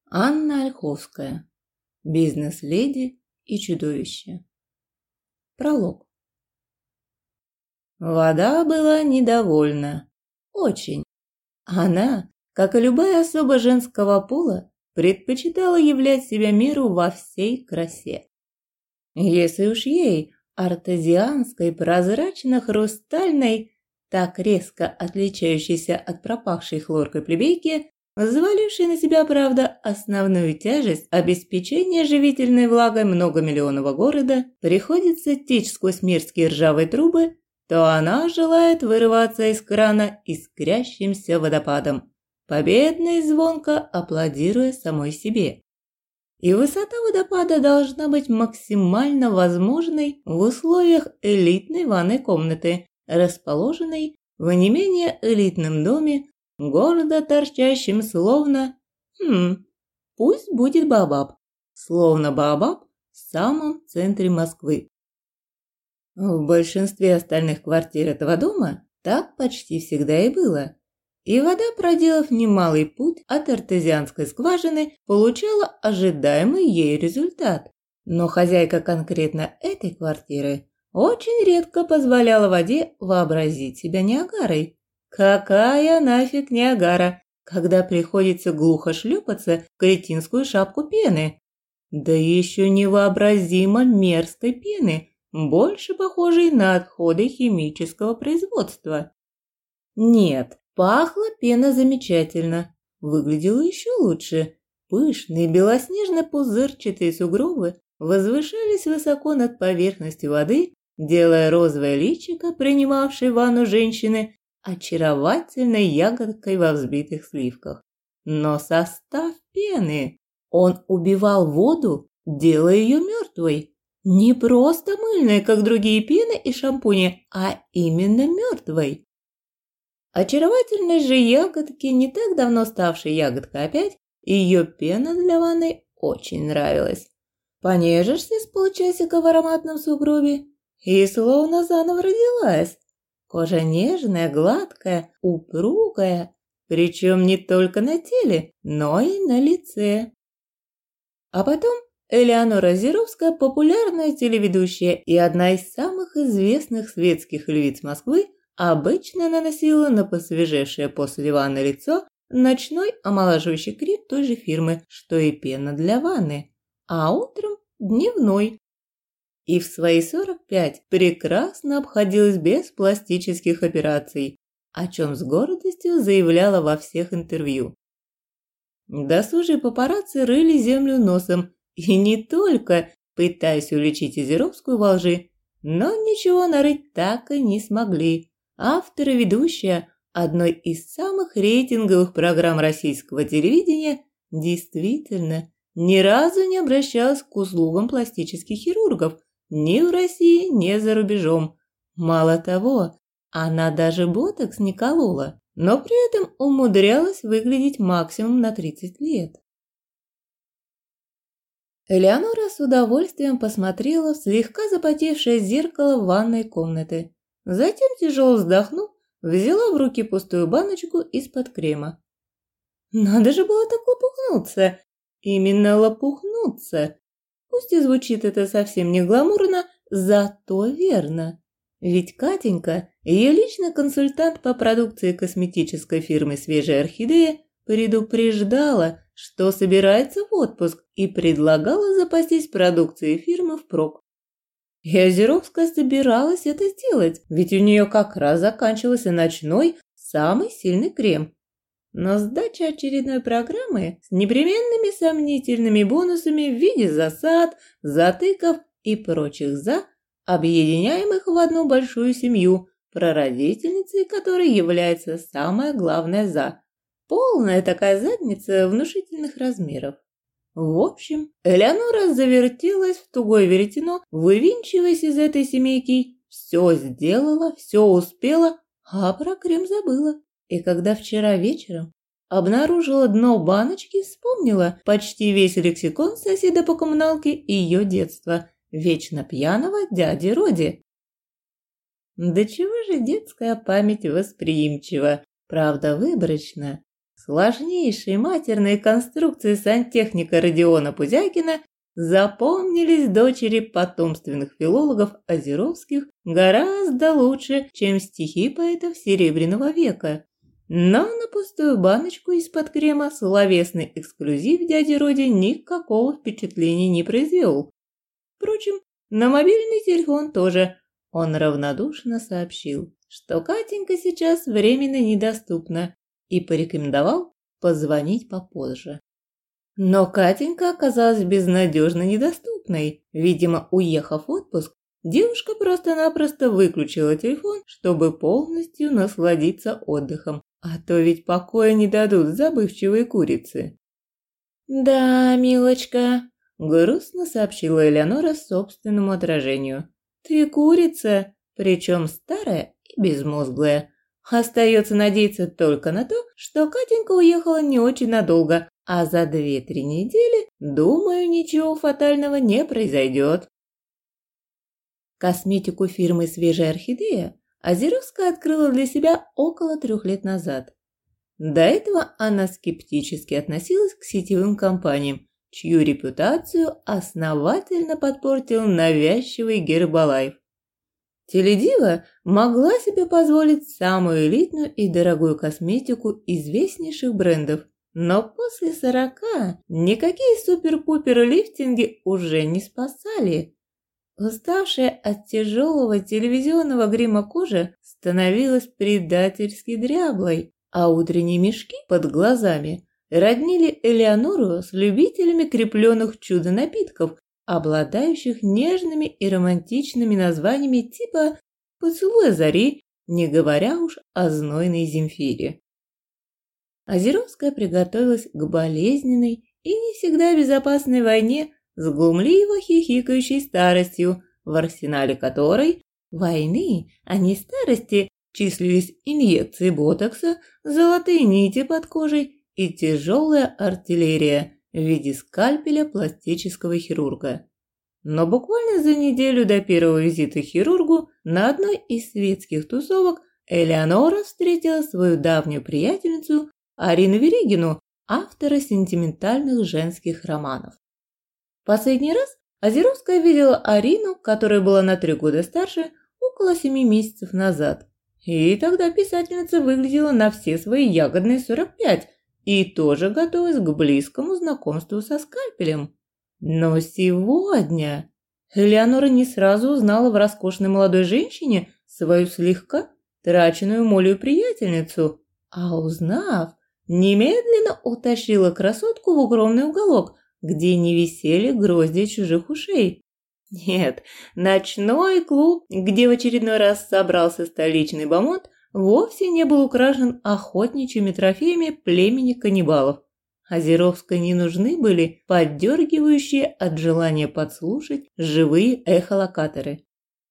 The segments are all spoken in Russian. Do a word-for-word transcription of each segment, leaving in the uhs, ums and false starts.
Анна Ольховская. Бизнес-леди и чудовище. Пролог. Вода была недовольна. Очень. Она, как и любая особа женского пола, предпочитала являть себя миру во всей красе. Если уж ей, артезианской, прозрачно-хрустальной, так резко отличающейся от пропахшей хлоркой плебейки, взвалившей на себя, правда, основную тяжесть обеспечения живительной влагой многомиллионного города, приходится течь сквозь мирские ржавые трубы, то она желает вырываться из крана искрящимся водопадом, победно и звонко аплодируя самой себе. И высота водопада должна быть максимально возможной в условиях элитной ванной комнаты, расположенной в не менее элитном доме, гордо торчащим словно, хм, пусть будет Баобаб, словно Баобаб в самом центре Москвы. В большинстве остальных квартир этого дома так почти всегда и было. И вода, проделав немалый путь от артезианской скважины, получала ожидаемый ей результат. Но хозяйка конкретно этой квартиры очень редко позволяла воде вообразить себя Ниагарой. Какая нафиг Ниагара, когда приходится глухо шлепаться в кретинскую шапку пены? Да еще невообразимо мерзкой пены, больше похожей на отходы химического производства. Нет, пахла пена замечательно, выглядела еще лучше. Пышные белоснежно-пузырчатые сугробы возвышались высоко над поверхностью воды, делая розовое личико, принимавшей ванну женщины, очаровательной ягодкой во взбитых сливках. Но состав пены, он убивал воду, делая ее мертвой. Не просто мыльной, как другие пены и шампуни, а именно мертвой. Очаровательной же ягодке, не так давно ставшей ягодкой опять, ее пена для ванны очень нравилась. Понежишься с полчасика в ароматном сугробе и словно заново родилась. Кожа нежная, гладкая, упругая, причем не только на теле, но и на лице. А потом Элеонора Зеровская, популярная телеведущая и одна из самых известных светских львиц Москвы, обычно наносила на посвежевшее после ванны лицо ночной омолаживающий крем той же фирмы, что и пена для ванны, а утром дневной. И в свои сорок пять прекрасно обходилась без пластических операций, о чем с гордостью заявляла во всех интервью. Досужие папарацци рыли землю носом, и не только пытаясь уличить Озеровскую во лжи, но ничего нарыть так и не смогли. Автор и ведущая одной из самых рейтинговых программ российского телевидения действительно ни разу не обращалась к услугам пластических хирургов ни в России, ни за рубежом. Мало того, она даже ботокс не колола, но при этом умудрялась выглядеть максимум на тридцать лет. Элеонора с удовольствием посмотрела в слегка запотевшее зеркало ванной комнаты. Затем, тяжело вздохнув, взяла в руки пустую баночку из-под крема. Надо же было так лопухнуться, именно лопухнуться. Пусть и звучит это совсем не гламурно, зато верно. Ведь Катенька, ее личный консультант по продукции косметической фирмы «Свежая орхидея», предупреждала, что собирается в отпуск и предлагала запастись продукцией фирмы впрок. И Озеровская собиралась это сделать, ведь у нее как раз заканчивался ночной самый сильный крем. Но сдача очередной программы с непременными сомнительными бонусами в виде засад, затыков и прочих «за», объединяемых в одну большую семью, прародительницей которой является самое главное «за». Полная такая задница внушительных размеров. В общем, Элеонора завертелась в тугое веретено, вывинчиваясь из этой семейки. Все сделала, все успела, а про крем забыла. И когда вчера вечером обнаружила дно баночки, вспомнила почти весь лексикон соседа по коммуналке и ее детства, вечно пьяного дяди Роди. Да чего же детская память восприимчива, правда выборочна. сложнейшие матерные конструкции сантехника Родиона Пузякина запомнились дочери потомственных филологов Озеровских гораздо лучше, чем стихи поэтов Серебряного века. Но на пустую баночку из-под крема словесный эксклюзив дяди Роди никакого впечатления не произвел. Впрочем, на мобильный телефон тоже. Он равнодушно сообщил, что Катенька сейчас временно недоступна, и порекомендовал позвонить попозже. Но Катенька оказалась безнадежно недоступной. Видимо, уехав в отпуск, девушка просто-напросто выключила телефон, чтобы полностью насладиться отдыхом. А то ведь покоя не дадут забывчивые курицы. «Да, милочка», – грустно сообщила Элеонора собственному отражению. «Ты курица, причем старая и безмозглая. Остается надеяться только на то, что Катенька уехала не очень надолго, а за две-три недели, думаю, ничего фатального не произойдет». Косметику фирмы «Свежая орхидея» Озеровская открыла для себя около трех лет назад. До этого она скептически относилась к сетевым компаниям, чью репутацию основательно подпортил навязчивый Гербалайф. Теледива могла себе позволить самую элитную и дорогую косметику известнейших брендов, но после сорока никакие супер-пупер-лифтинги уже не спасали. Уставшая от тяжелого телевизионного грима кожа становилась предательски дряблой, а утренние мешки под глазами роднили Элеонору с любителями крепленных чудо-напитков, обладающих нежными и романтичными названиями типа «Поцелуя зари», не говоря уж о знойной Земфире. Озеровская приготовилась к болезненной и не всегда безопасной войне с глумливо хихикающей старостью, в арсенале которой войны, а не старости, числились инъекции ботокса, золотые нити под кожей и тяжелая артиллерия в виде скальпеля пластического хирурга. Но буквально за неделю до первого визита к хирургу на одной из светских тусовок Элеонора встретила свою давнюю приятельницу Арину Веригину, автора сентиментальных женских романов. Последний раз Озеровская видела Арину, которая была на три года старше, около семи месяцев назад. И тогда писательница выглядела на все свои ягодные сорок пять и тоже готовилась к близкому знакомству со скальпелем. Но сегодня Элеонора не сразу узнала в роскошной молодой женщине свою слегка траченную молью приятельницу, а узнав, немедленно утащила красотку в укромный уголок, где не висели грозди чужих ушей. Нет, ночной клуб, где в очередной раз собрался столичный бомонд, вовсе не был украшен охотничьими трофеями племени каннибалов. Озеровской не нужны были поддергивающие от желания подслушать живые эхолокаторы.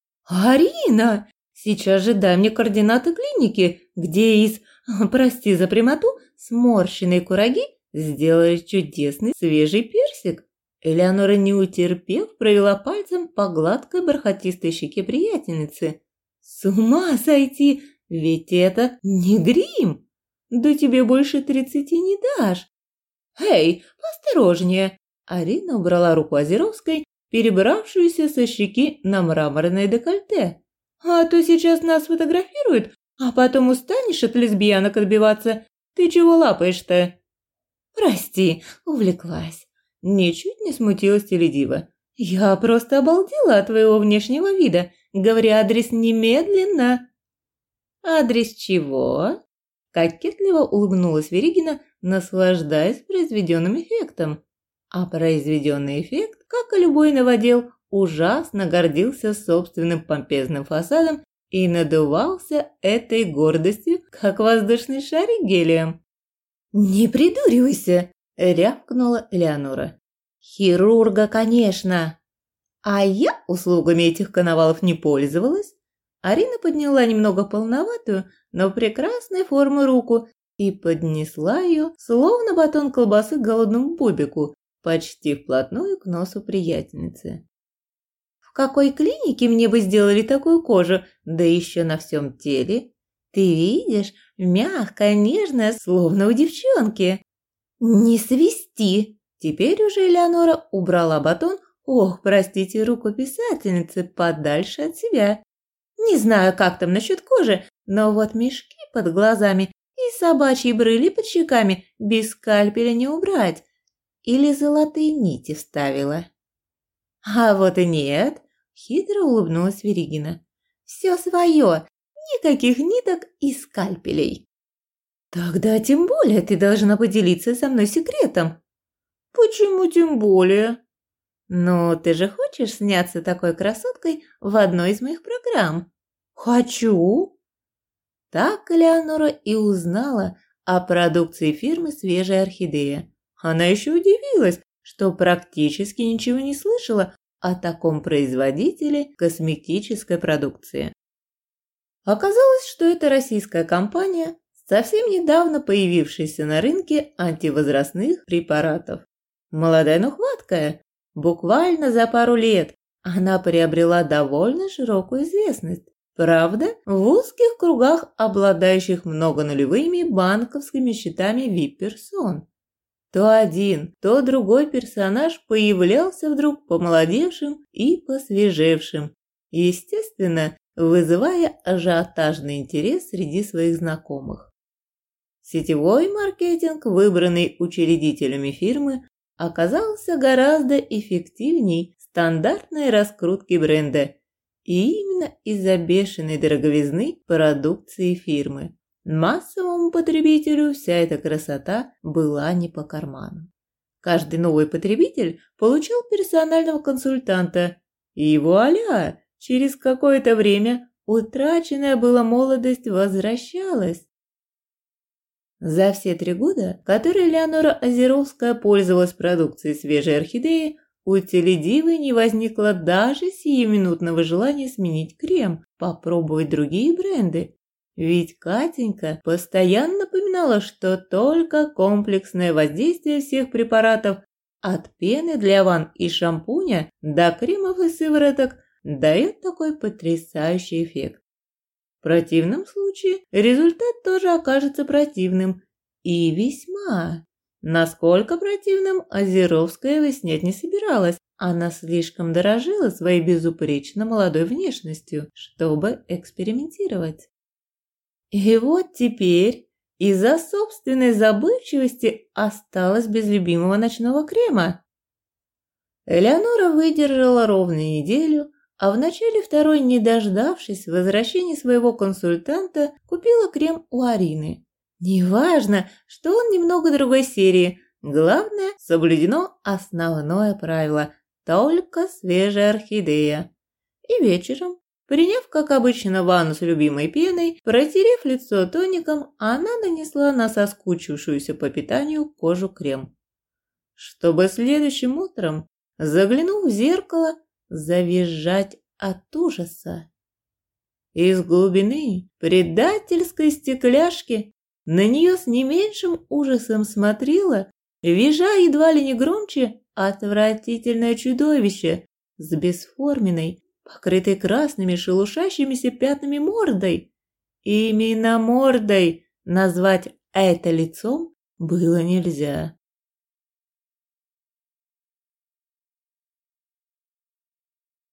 «Арина, сейчас же дай мне координаты клиники, где из, прости за прямоту, сморщенной кураги сделали чудесный свежий персик». Элеонора, не утерпев, провела пальцем по гладкой бархатистой щеке приятельницы. «С ума сойти! Ведь это не грим! Да тебе больше тридцати не дашь!» «Эй, поосторожнее!» Арина убрала руку Озеровской, перебравшуюся со щеки на мраморное декольте. «А то сейчас нас фотографируют, а потом устанешь от лесбиянок отбиваться. Ты чего лапаешь-то?» «Прости, увлеклась». Ничуть не смутилась теледива. «Я просто обалдела от твоего внешнего вида. Говори адрес немедленно». «Адрес чего?» Кокетливо улыбнулась Веригина, наслаждаясь произведенным эффектом. А произведенный эффект, как и любой новодел, ужасно гордился собственным помпезным фасадом и надувался этой гордостью, как воздушный шарик гелием. «Не придуривайся!» – рявкнула Элеонора. «Хирурга, конечно!» «А я услугами этих коновалов не пользовалась». Арина подняла немного полноватую, но прекрасной формы руку и поднесла ее, словно батон колбасы, к голодному бобику, почти вплотную к носу приятельницы. «В какой клинике мне бы сделали такую кожу, да еще на всем теле? Ты видишь, мягкая, нежная, словно у девчонки. Не свисти. Теперь уже Элеонора убрала батон, ох, простите, руку писательницы подальше от себя. Не знаю, как там насчет кожи, но вот мешки под глазами и собачьи брыли под щеками без скальпеля не убрать. Или золотые нити вставила. А вот и нет, хитро улыбнулась Веригина. Все свое, никаких ниток и скальпелей. Тогда тем более ты должна поделиться со мной секретом. Почему тем более? Ну, ты же хочешь сняться такой красоткой в одной из моих программ? Хочу. Так Элеонора и узнала о продукции фирмы «Свежая орхидея». Она еще удивилась, что практически ничего не слышала о таком производителе косметической продукции. Оказалось, что это российская компания, совсем недавно появившаяся на рынке антивозрастных препаратов. Молодая, но хваткая, буквально за пару лет она приобрела довольно широкую известность. Правда, в узких кругах, обладающих многонулевыми банковскими счетами ви ай пи-персон. То один, то другой персонаж появлялся вдруг помолодевшим и посвежевшим, естественно, вызывая ажиотажный интерес среди своих знакомых. Сетевой маркетинг, выбранный учредителями фирмы, оказался гораздо эффективней стандартной раскрутки бренда, и именно из-за бешеной дороговизны продукции фирмы. Массовому потребителю вся эта красота была не по карману. Каждый новый потребитель получал персонального консультанта, и вуаля, через какое-то время утраченная была молодость возвращалась. За все три года, которые Элеонора Озеровская пользовалась продукцией «Свежей орхидеи», у теледивы не возникло даже сиюминутного желания сменить крем, попробовать другие бренды. Ведь Катенька постоянно напоминала, что только комплексное воздействие всех препаратов от пены для ванн и шампуня до кремов и сывороток дает такой потрясающий эффект. В противном случае результат тоже окажется противным. И весьма. Насколько противным, Озеровская выяснять не собиралась. Она слишком дорожила своей безупречно молодой внешностью, чтобы экспериментировать. И вот теперь из-за собственной забывчивости осталась без любимого ночного крема. Элеонора выдержала ровно неделю, а в начале второй, не дождавшись возвращения своего консультанта, купила крем у Арины. Неважно, что он немного другой серии, главное, соблюдено основное правило – только свежая орхидея. И вечером, приняв, как обычно, ванну с любимой пеной, протерев лицо тоником, она нанесла на соскучившуюся по питанию кожу крем. Чтобы следующим утром, заглянув в зеркало, завизжать от ужаса. Из глубины предательской стекляшки на нее с не меньшим ужасом смотрело, визжа едва ли не громче, отвратительное чудовище с бесформенной, покрытой красными шелушащимися пятнами мордой. Именно мордой назвать это лицом было нельзя.